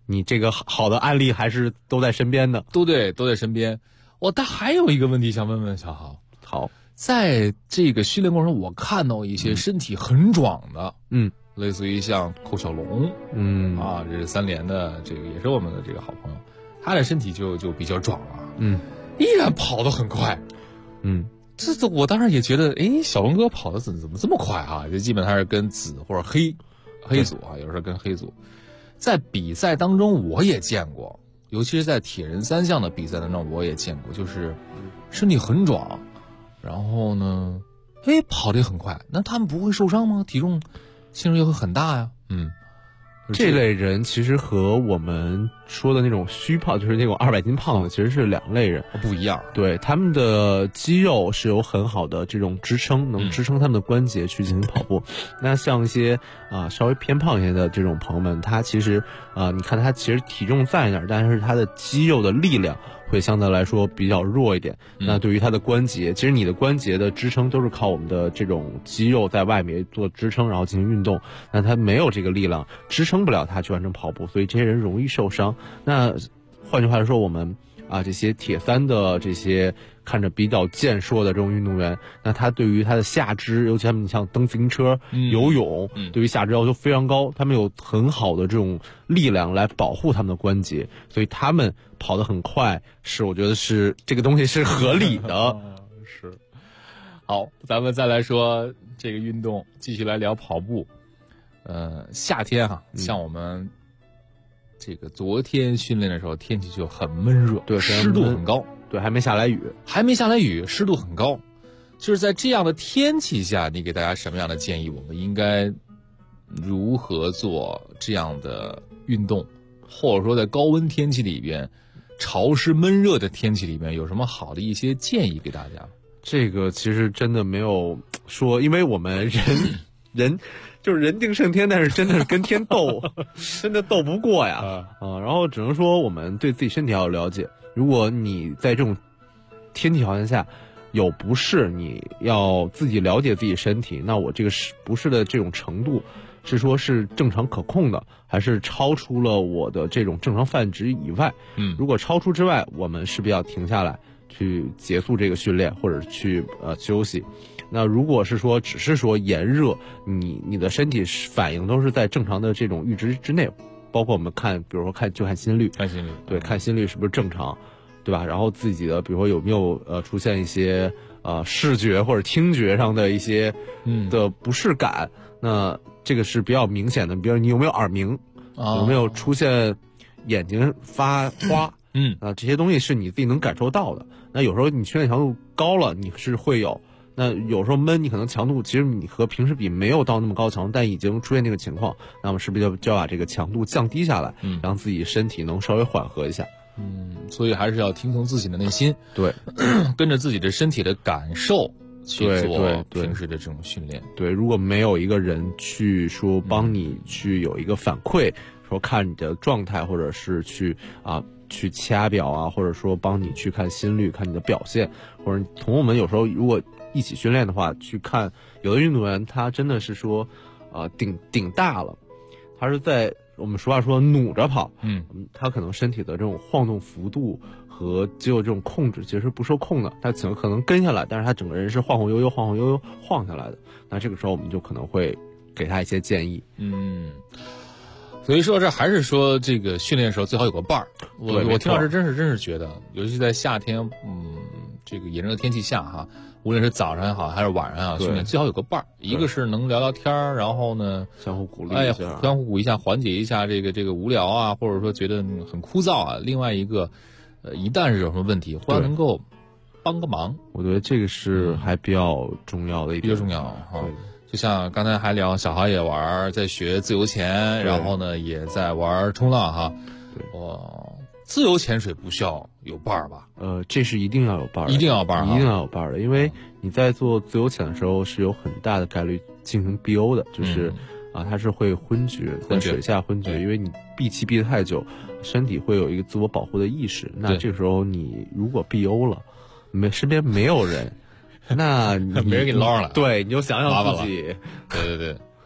你这个好的案例还是都在身边的， 都在身边。但还有一个问题想问问小豪。 好， 在这个训练过程中，我看到一些身体很壮的，类似于像寇小龙，这是3连的，这个也是我们的这个好朋友，他的身体就比较壮了，依然跑得很快，这我当时也觉得，小龙哥跑得怎么这么快啊？这基本上是跟紫或者黑组啊，有时候跟黑组。在比赛当中我也见过，尤其是在铁人3项的比赛当中我也见过，就是身体很壮，然后呢跑得很快，那他们不会受伤吗？体重其实也会很大呀。 这类人其实和我们说的那种虚胖，就是那种200斤胖子，其实是2类人， 不一样。 对，他们的肌肉是有很好的这种支撑，能支撑他们的关节去进行跑步。那像一些稍微偏胖一些的这种朋友们，他其实你看他其实体重在那儿，但是他的肌肉的力量会相对来说比较弱一点。那对于他的关节，其实你的关节的支撑都是靠我们的这种肌肉在外面做支撑，然后进行运动。那他没有这个力量支撑不了他去完成跑步，所以这些人容易受伤。那换句话来说，我们这些铁3的这些看着比较健硕的这种运动员，那他对于他的下肢，尤其他们像蹬自行车、游泳，对于下肢要求非常高，他们有很好的这种力量来保护他们的关节，所以他们跑得很快，我觉得是这个东西是合理的。 是。好，咱们再来说这个运动，继续来聊跑步。夏天像我们这个昨天训练的时候，天气就很闷热， 对， 湿度很高， 对，还没下来雨， 湿度很高。就是在这样的天气下，你给大家什么样的建议？我们应该如何做这样的运动？或者说在高温天气里边，潮湿闷热的天气里边，有什么好的一些建议给大家？ 这个其实真的没有说，因为我们人就是人定胜天，但是真的是跟天斗，真的斗不过呀。然后只能说我们对自己身体要有了解。如果你在这种天气条件下有不适，你要自己了解自己身体。那我这个不适的这种程度，是说是正常可控的，还是超出了我的这种正常范值以外？如果超出之外，我们势必要停下来去结束这个训练，或者去休息。那如果是说只是说炎热，你的身体反应都是在正常的这种阈值之内，包括我们看，比如说看心率，对，看心率是不是正常，对吧？然后自己的比如说有没有出现一些视觉或者听觉上的一些的不适感，那这个是比较明显的。比如你有没有耳鸣，有没有出现眼睛发花，这些东西是你自己能感受到的。那有时候你训练强度高了，你是会有。那有时候闷，你可能强度其实你和平时比没有到那么高强度，但已经出现那个情况，那么是不是就要把这个强度降低下来，让自己身体能稍微缓和一下？ 所以还是要听从自己的内心， 对， 跟着自己的身体的感受去做平时的这种训练。 对，如果没有一个人去说帮你去有一个反馈，说看你的状态，或者是去掐表啊，或者说帮你去看心率，看你的表现，或者从我们有时候如果一起训练的话，去看有的运动员他真的是说顶大了，他是在我们俗话说努着跑，他可能身体的这种晃动幅度和肌肉这种控制其实是不受控的，他可能跟下来，但是他整个人是晃晃悠悠晃下来的。那这个时候我们就可能会给他一些建议。 所以说这还是说这个训练的时候最好有个伴儿。我听到这真是觉得，尤其在夏天，这个炎热天气下无论是早上也好还是晚上训练最好有个伴儿。一个是能聊聊天儿，然后呢相互鼓励一下， 相互鼓励一下，缓解一下这个无聊啊，或者说觉得很枯燥啊。另外一个一旦是有什么问题，互相能够帮个忙， 我觉得这个是还比较重要的一点， 比较重要哈。就像刚才还聊小孩也玩，在学自由潜，然后呢也在玩冲浪哈。自由潜水不需要有伴儿吧？ 这是一定要有伴儿， 一定要有伴儿， 一定要有伴儿的，因为你在做自由潜的时候是有很大的概率进行 BO 的，就是它是会昏厥，在水下昏厥，因为你闭气闭得太久，身体会有一个自我保护的意识。那这个时候你如果 BO 了，身边没有人。那你没人给你捞上来， 对，你就想想自己， 对，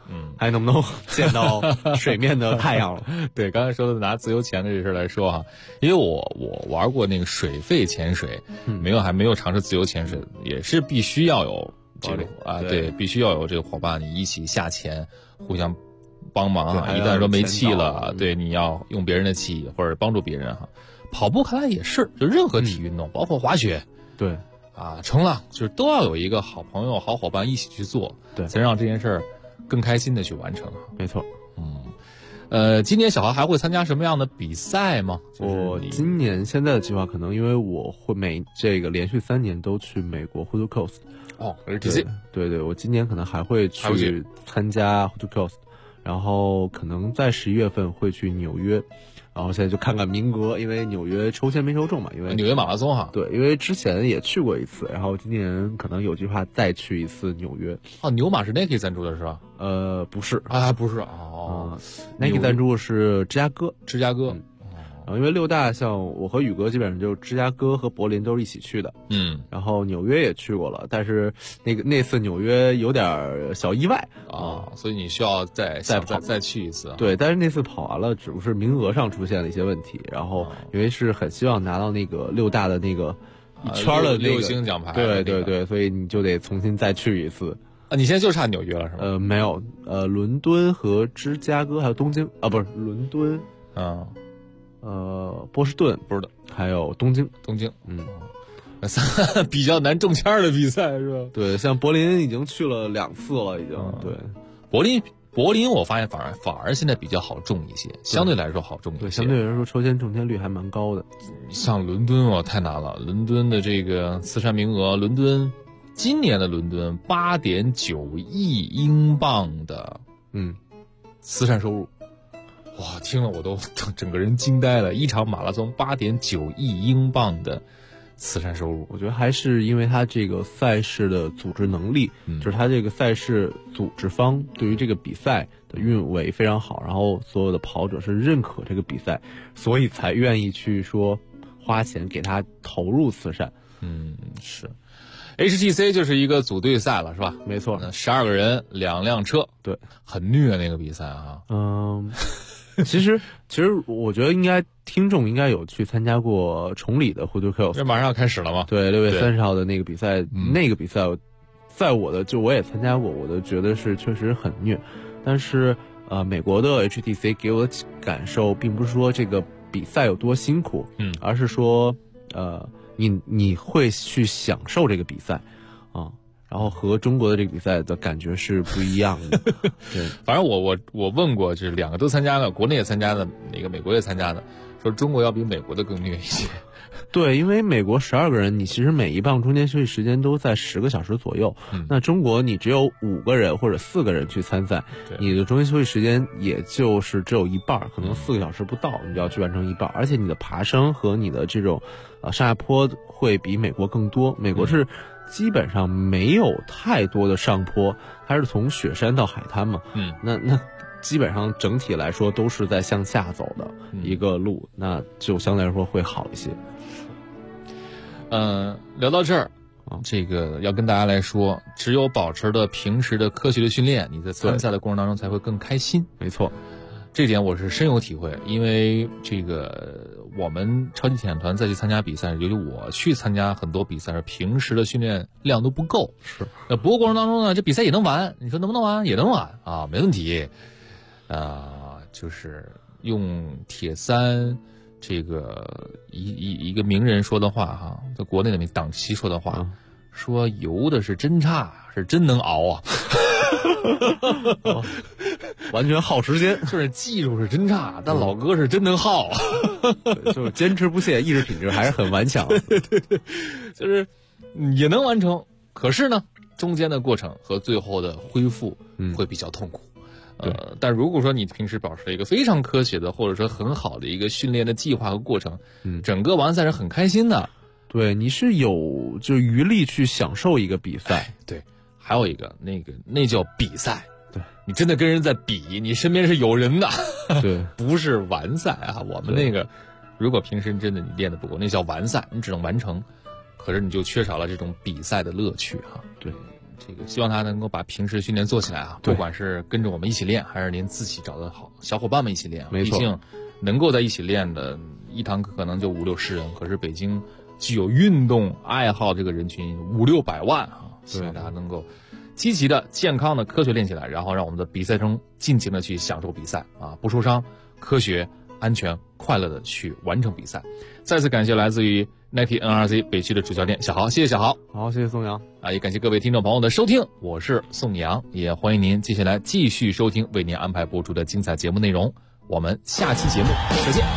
还能不能见到水面的太阳了？ 对，刚才说的拿自由潜的这事来说哈，因为我玩过那个水肺潜水，还没有尝试自由潜水，也是必须要有这个对，必须要有这个伙伴你一起下潜，互相帮忙哈。一旦说没气了，对，你要用别人的气或者帮助别人哈。跑步看来也是，就任何体育运动，包括滑雪， 对冲浪，就是都要有一个好朋友、好伙伴一起去做， 对， 才让这件事儿更开心的去完成。 没错。 今年小孩还会参加什么样的比赛吗？ 我今年现在的计划可能因为我会这个连续3年都去美国 Hood Coast。 HTC。 对，我今年可能还会去参加 Hood Coast， 然后可能在11月份会去纽约。然后现在就看看名额，因为纽约抽签没抽中嘛，因为纽约马拉松哈。 对，因为之前也去过一次，然后今年可能有计划再去一次纽约。 纽马是 Nike 赞助的是吧？ 不是不是 Nike 赞助是芝加哥。然后因为6大像我和宇哥基本上就芝加哥和柏林都是一起去的，然后纽约也去过了，但是那次纽约有点小意外所以你需要再去一次。 对，但是那次跑完了，只不是名额上出现了一些问题，然后因为是很希望拿到那个6大的那个一圈的 6星奖牌， 对，所以你就得重新再去一次。 你现在就差纽约了是吗？ 没有，伦敦和芝加哥还有东京不是伦敦波士顿不是的，还有东京， 比较难中签的比赛是吧？ 对，像柏林已经去了2次了，已经对。 柏林我发现反而现在比较好中一些，相对来说好中一些。 对，相对来说抽签中签率还蛮高的。 像伦敦太难了，伦敦的这个慈善名额，今年的伦敦8.9亿英镑的慈善收入。哇，听了我都整个人惊呆了！一场马拉松8.9亿英镑的慈善收入， 我觉得还是因为他这个赛事的组织能力，就是他这个赛事组织方对于这个比赛的运维非常好，然后所有的跑者是认可这个比赛，所以才愿意去说花钱给他投入慈善。 是。HTC 就是一个组队赛了，是吧？ 没错 ，12个人2辆车， 对， 很虐那个比赛啊。 其实我觉得听众应该有去参加过崇礼的 Hood Coast， 这马上要开始了吗？ 对，6月30号的那个比赛，那个比赛在我也参加过，我都觉得是确实很虐。但是美国的 HTC 给我的感受并不是说这个比赛有多辛苦，而是说你会去享受这个比赛然后和中国的这个比赛的感觉是不一样的。对， 反正我问过，就是2个都参加了，国内也参加的，那个美国也参加的，说中国要比美国的更虐一些。 对，因为美国12个人，你其实每一棒中间休息时间都在10个小时左右。那中国你只有5个人或者4个人去参赛，你的中间休息时间也就是只有一半，可能4个小时不到，你就要去完成一半。而且你的爬升和你的这种上下坡会比美国更多。美国是基本上没有太多的上坡，它是从雪山到海滩嘛。那基本上整体来说都是在向下走的一个路，那就相对来说会好一些。 聊到这儿，这个要跟大家来说，只有保持的平时的科学的训练，你在参赛的过程当中才会更开心。 没错， 这点我是深有体会，因为这个我们超级体验团再去参加比赛，尤其我去参加很多比赛，平时的训练量都不够。 是， 不过过程当中呢，这比赛也能玩，你说能不能玩？也能玩啊，没问题。就是用铁三这个一个名人说的话哈，在国内的党旗说的话，说游的是真差，是真能熬啊。 完全耗时间， 就是技术是真差，但老哥是真能耗， 就是坚持不懈，意志品质还是很顽强。 对，就是也能完成，可是呢，中间的过程和最后的恢复会比较痛苦。但如果说你平时保持了一个非常科学的，或者说很好的一个训练的计划和过程，整个完赛是很开心的。 对，你是有就余力去享受一个比赛。 对，还有一个那叫比赛。对，你真的跟人在比，你身边是有人的。 对， 不是完赛啊。我们那个，如果平时真的你练的不够，那叫完赛，你只能完成，可是你就缺少了这种比赛的乐趣哈。 对。 这个希望他能够把平时训练做起来啊，不管是跟着我们一起练，还是您自己找的好小伙伴们一起练， 没错， 毕竟能够在一起练的一堂课可能就5-60人，可是北京具有运动爱好这个人群500-600万啊，希望大家能够积极的、健康的、科学练起来，然后让我们的比赛中尽情的去享受比赛啊，不受伤，科学、安全、快乐的去完成比赛。再次感谢来自于 Nike NRC 北区的主教练小豪，谢谢小豪。 好，谢谢宋阳啊，也感谢各位听众朋友的收听，我是宋阳，也欢迎您接下来继续收听为您安排播出的精彩节目内容，我们下期节目再见。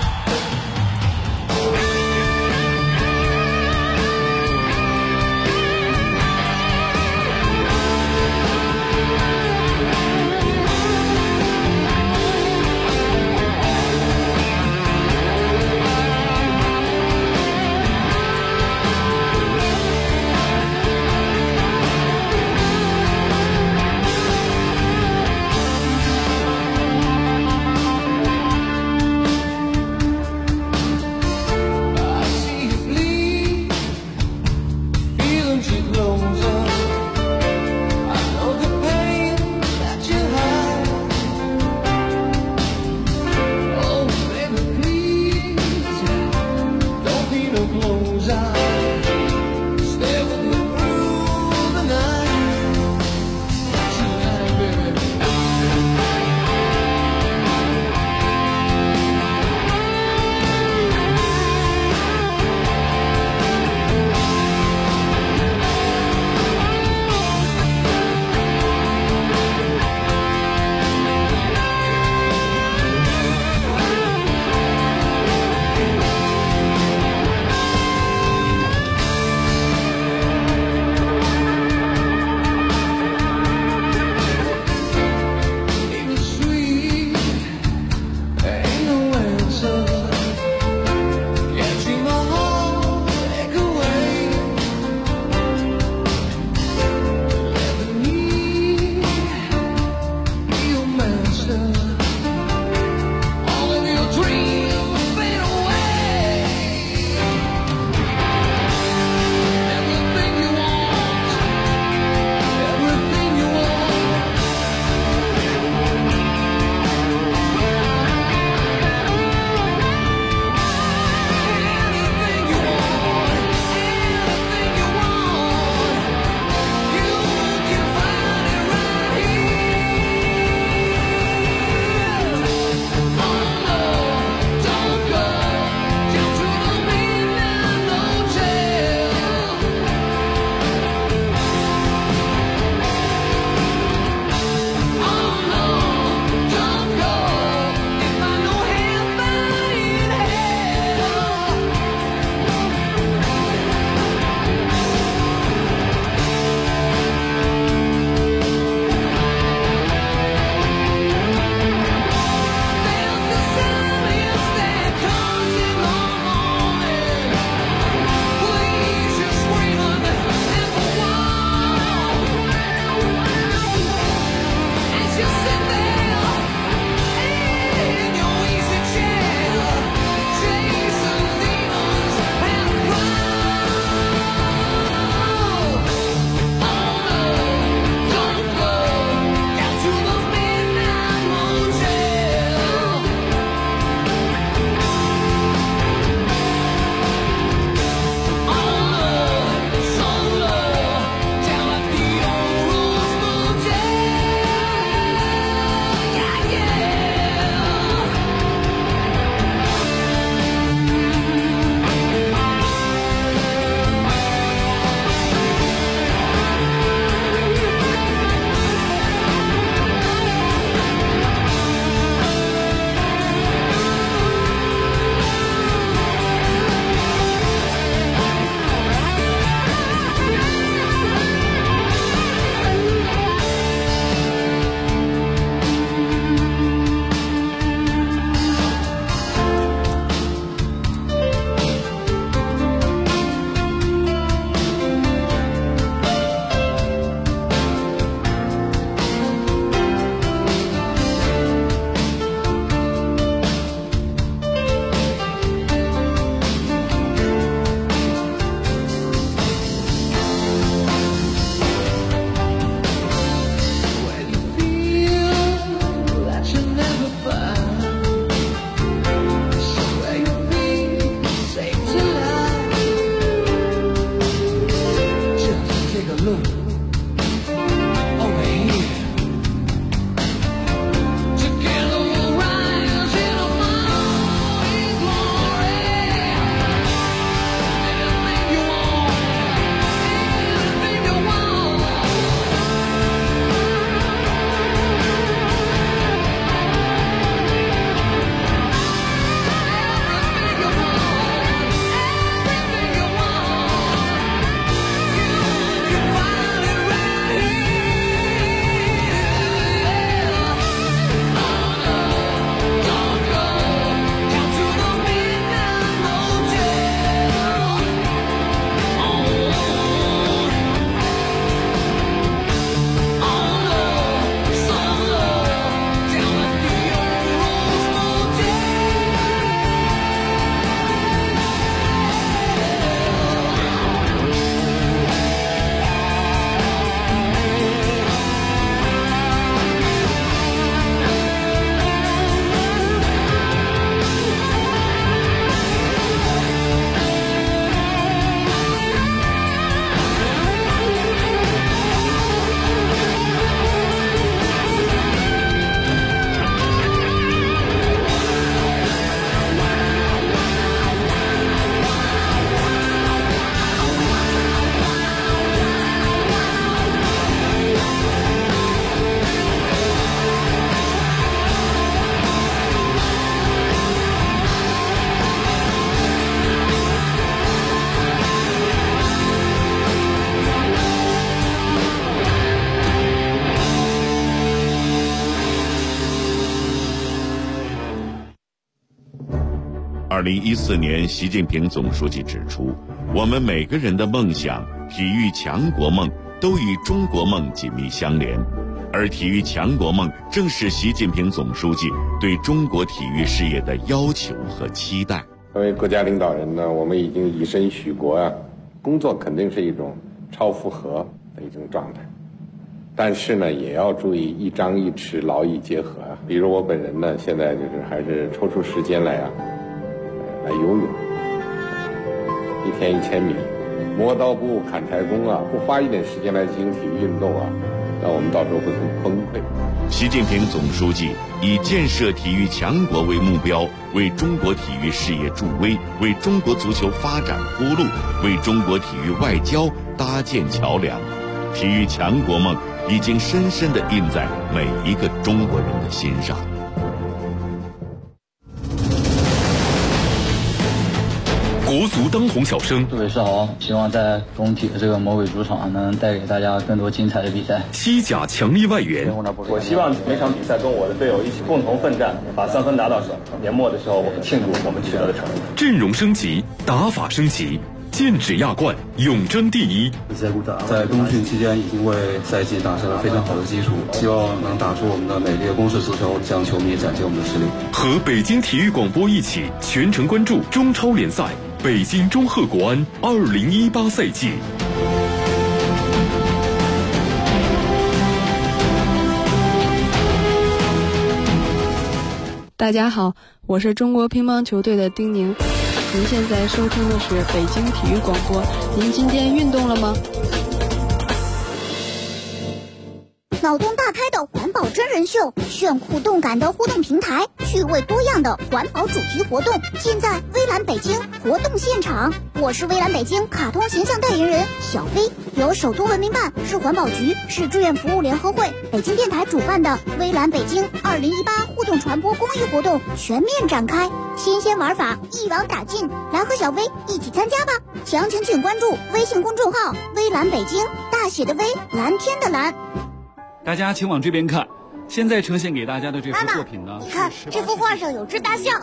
2014年，习近平总书记指出，我们每个人的梦想、体育强国梦都与中国梦紧密相连，而体育强国梦正是习近平总书记对中国体育事业的要求和期待。 作为国家领导人呢，我们已经以身许国啊，工作肯定是一种超负荷的一种状态，但是呢，也要注意一张一弛，劳逸结合啊。比如我本人呢，现在就是还是抽出时间来游泳，1天1000米，磨刀不误砍柴工啊，不花一点时间来进行体育运动啊，那我们到时候会很崩溃。 习近平总书记以建设体育强国为目标，为中国体育事业助威，为中国足球发展铺路，为中国体育外交搭建桥梁。体育强国梦已经深深地印在每一个中国人的心上。 国足当红小生， 祝伟是好，希望在工体的这个魔鬼主场能带给大家更多精彩的比赛。 西甲强力外援， 我希望每场比赛跟我的队友一起共同奋战，把3分拿到手。年末的时候，我们庆祝我们取得的成绩。 阵容升级，打法升级，剑指亚冠，永争第一。 在冬训期间已经为赛季打下了非常好的基础，希望能打出我们的美丽的攻势足球，向球迷展现我们的实力。 和北京体育广播一起全程关注中超联赛。北京中赫国安2018赛季。 大家好，我是中国乒乓球队的丁宁。您现在收听的是北京体育广播。您今天运动了吗？ 脑洞大开的环保真人秀，炫酷动感的互动平台，趣味多样的环保主题活动，尽在微蓝北京活动现场。我是微蓝北京卡通形象代言人小飞，由首都文明办、市环保局、市志愿服务联合会、北京电台主办的微蓝北京2018互动传播公益活动全面展开，新鲜玩法一网打尽，来和小飞一起参加吧！详情请关注微信公众号微蓝北京，大写的微，蓝天的蓝。 大家请往这边看，现在呈现给大家的这幅作品呢， 你看这幅画上有只大象。